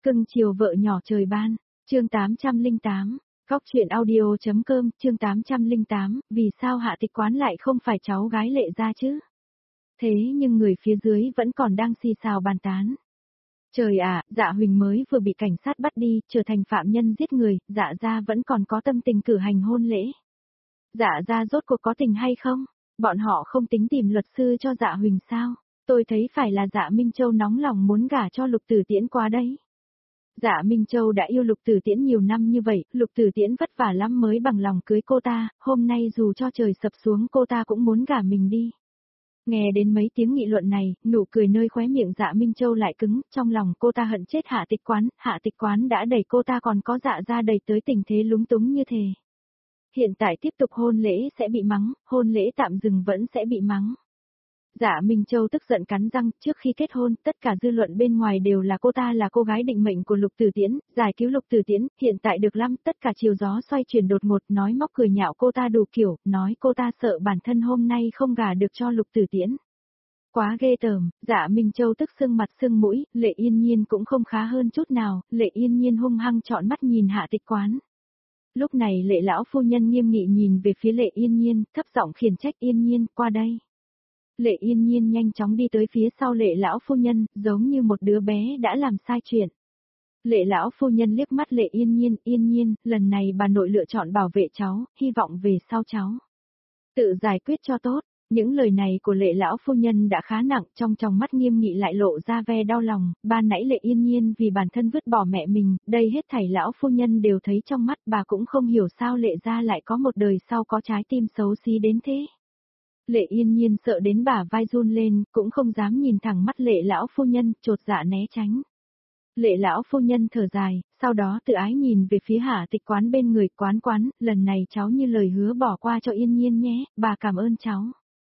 Cưng chiều vợ nhỏ trời ban, chương 808, Cóc truyện audio.com, chương 808, vì sao Hạ Tịch Quán lại không phải cháu gái Lệ gia chứ? Thế nhưng người phía dưới vẫn còn đang xì xào bàn tán. Trời ạ, Dạ Huỳnh mới vừa bị cảnh sát bắt đi, trở thành phạm nhân giết người, Dạ gia vẫn còn có tâm tình cử hành hôn lễ. Dạ gia rốt cuộc có tình hay không? Bọn họ không tính tìm luật sư cho Dạ Huỳnh sao? Tôi thấy phải là Dạ Minh Châu nóng lòng muốn gả cho Lục Tử Tiễn qua đấy. Dạ Minh Châu đã yêu Lục Tử Tiễn nhiều năm như vậy, Lục Tử Tiễn vất vả lắm mới bằng lòng cưới cô ta, hôm nay dù cho trời sập xuống cô ta cũng muốn gả mình đi. Nghe đến mấy tiếng nghị luận này, nụ cười nơi khóe miệng Dạ Minh Châu lại cứng, trong lòng cô ta hận chết Hạ Tịch Quán đã đẩy cô ta còn có Dạ gia đẩy tới tình thế lúng túng như thế. Hiện tại tiếp tục hôn lễ sẽ bị mắng, hôn lễ tạm dừng vẫn sẽ bị mắng. Dạ Minh Châu tức giận cắn răng, trước khi kết hôn, tất cả dư luận bên ngoài đều là cô ta là cô gái định mệnh của Lục Tử Tiễn, giải cứu Lục Tử Tiễn, hiện tại được lắm, tất cả chiều gió xoay chuyển đột ngột, nói móc cười nhạo cô ta đủ kiểu, nói cô ta sợ bản thân hôm nay không gả được cho Lục Tử Tiễn. Quá ghê tởm, Dạ Minh Châu tức sưng mặt sưng mũi, Lệ Yên Nhiên cũng không khá hơn chút nào, Lệ Yên Nhiên hung hăng trọn mắt nhìn Hạ Tịch Quán. Lúc này Lệ lão phu nhân nghiêm nghị nhìn về phía Lệ Yên Nhiên, thấp giọng khiển trách Yên Nhiên, qua đây. Lệ Yên Nhiên nhanh chóng đi tới phía sau Lệ lão phu nhân, giống như một đứa bé đã làm sai chuyện. Lệ lão phu nhân liếc mắt Lệ Yên Nhiên, lần này bà nội lựa chọn bảo vệ cháu, hy vọng về sau cháu tự giải quyết cho tốt. Những lời này của Lệ lão phu nhân đã khá nặng, trong tròng mắt nghiêm nghị lại lộ ra vẻ đau lòng, ban nãy Lệ Yên Nhiên vì bản thân vứt bỏ mẹ mình, đây hết thảy lão phu nhân đều thấy trong mắt, bà cũng không hiểu sao Lệ gia lại có một đời sau có trái tim xấu xí đến thế. Lệ Yên Nhiên sợ đến bả vai run lên, cũng không dám nhìn thẳng mắt Lệ lão phu nhân, chột dạ né tránh. Lệ lão phu nhân thở dài, sau đó tự ái nhìn về phía Hạ Tịch Quán bên người, quán, lần này cháu như lời hứa bỏ qua cho Yên Nhiên nhé, bà cảm ơn cháu.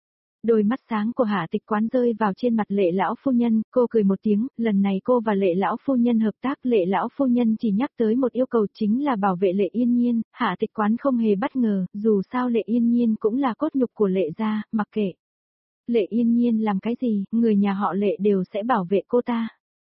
Đôi mắt sáng của Hạ Tịch Quán rơi vào trên mặt Lệ lão phu nhân, cô cười một tiếng, lần này cô và Lệ lão phu nhân hợp tác, Lệ lão phu nhân chỉ nhắc tới một yêu cầu chính là bảo vệ Lệ Yên Nhiên, Hạ Tịch Quán không hề bất ngờ, dù sao Lệ Yên Nhiên cũng là cốt nhục của Lệ gia, mặc kệ Lệ Yên Nhiên làm cái gì, người nhà họ Lệ đều sẽ bảo vệ cô ta.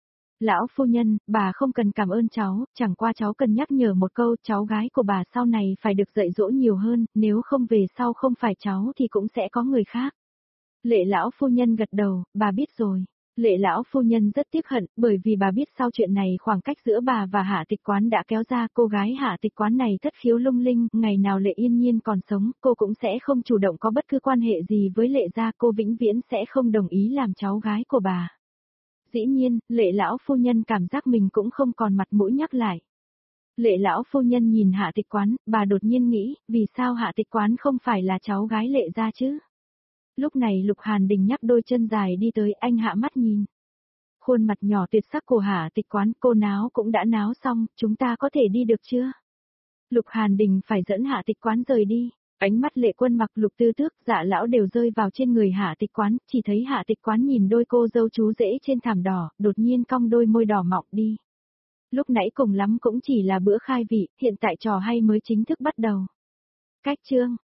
Lão phu nhân, bà không cần cảm ơn cháu, chẳng qua cháu cần nhắc nhở một câu, cháu gái của bà sau này phải được dạy dỗ nhiều hơn, nếu không về sau không phải cháu thì cũng sẽ có người khác. Lệ lão phu nhân gật đầu, bà biết rồi. Lệ lão phu nhân rất tiếc hận, bởi vì bà biết sau chuyện này khoảng cách giữa bà và Hạ Tịch Quán đã kéo ra, cô gái Hạ Tịch Quán này thất khiếu lung linh, ngày nào Lệ Yên Nhiên còn sống, cô cũng sẽ không chủ động có bất cứ quan hệ gì với Lệ gia, cô vĩnh viễn sẽ không đồng ý làm cháu gái của bà. Dĩ nhiên, Lệ lão phu nhân cảm giác mình cũng không còn mặt mũi nhắc lại. Lệ lão phu nhân nhìn Hạ Tịch Quán, bà đột nhiên nghĩ, vì sao Hạ Tịch Quán không phải là cháu gái Lệ gia chứ? Lúc này Lục Hàn Đình nhắc đôi chân dài đi tới, anh hạ mắt nhìn. Khuôn mặt nhỏ tuyệt sắc của Hạ Tịch Quán, cô náo cũng đã náo xong, chúng ta có thể đi được chưa? Lục Hàn Đình phải dẫn Hạ Tịch Quán rời đi. Ánh mắt Lệ Quân Mặc, Lục Tư Tước, Dạ lão đều rơi vào trên người Hạ Tịch Quán, chỉ thấy Hạ Tịch Quán nhìn đôi cô dâu chú rể trên thảm đỏ, đột nhiên cong đôi môi đỏ mọng đi. Lúc nãy cùng lắm cũng chỉ là bữa khai vị, hiện tại trò hay mới chính thức bắt đầu. Cách chương